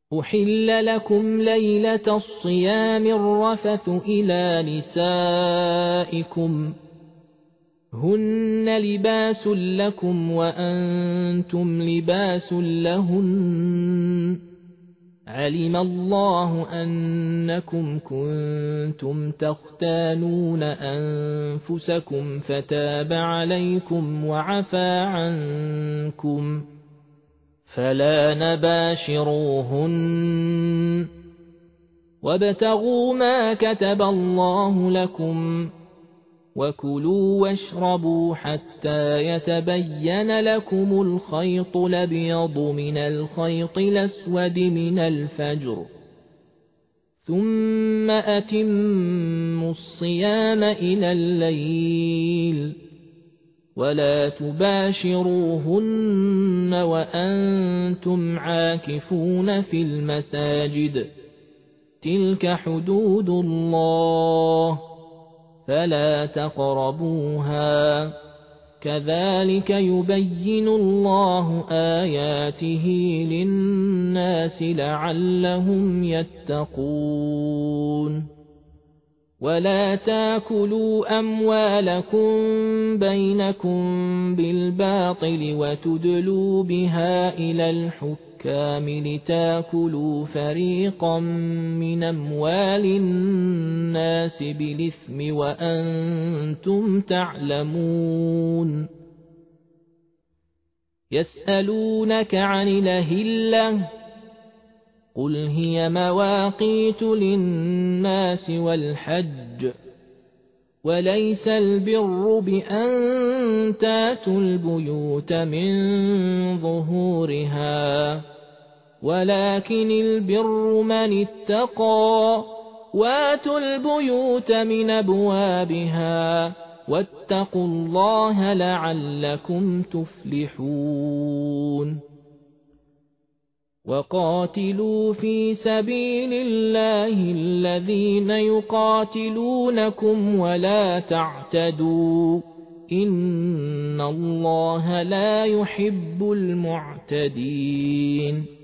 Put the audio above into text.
أحل لكم ليلة الصيام الرفث إلى نسائكم هن لباس لكم وأنتم لباس لهن علم الله أنكم كنتم تختانون أنفسكم فتاب عليكم وعفى عنكم فلا نباشروهن وابتغوا ما كتب الله لكم وكلوا واشربوا حتى يتبين لكم الخيط الأبيض من الخيط الأسود من الفجر ثم أتموا الصيام إلى الليل ولا تباشروهن وأنتم عاكفون في المساجد تلك حدود الله فلا تقربوها كذلك يبين الله آياته للناس لعلهم يتقون ولا تاكلوا أموالكم بينكم بالباطل وتدلوا بها إلى الحكام لتاكلوا فريقا من أموال الناس بالإثم وأنتم تعلمون يسألونك عن الأهلة قل هي مواقيت للناس والحج وليس البر بأن تاتوا البيوت من ظهورها ولكن البر من اتقى واتوا البيوت من أبوابها واتقوا الله لعلكم تفلحون وقاتلوا في سبيل الله الذين يقاتلونكم ولا تعتدوا إن الله لا يحب المعتدين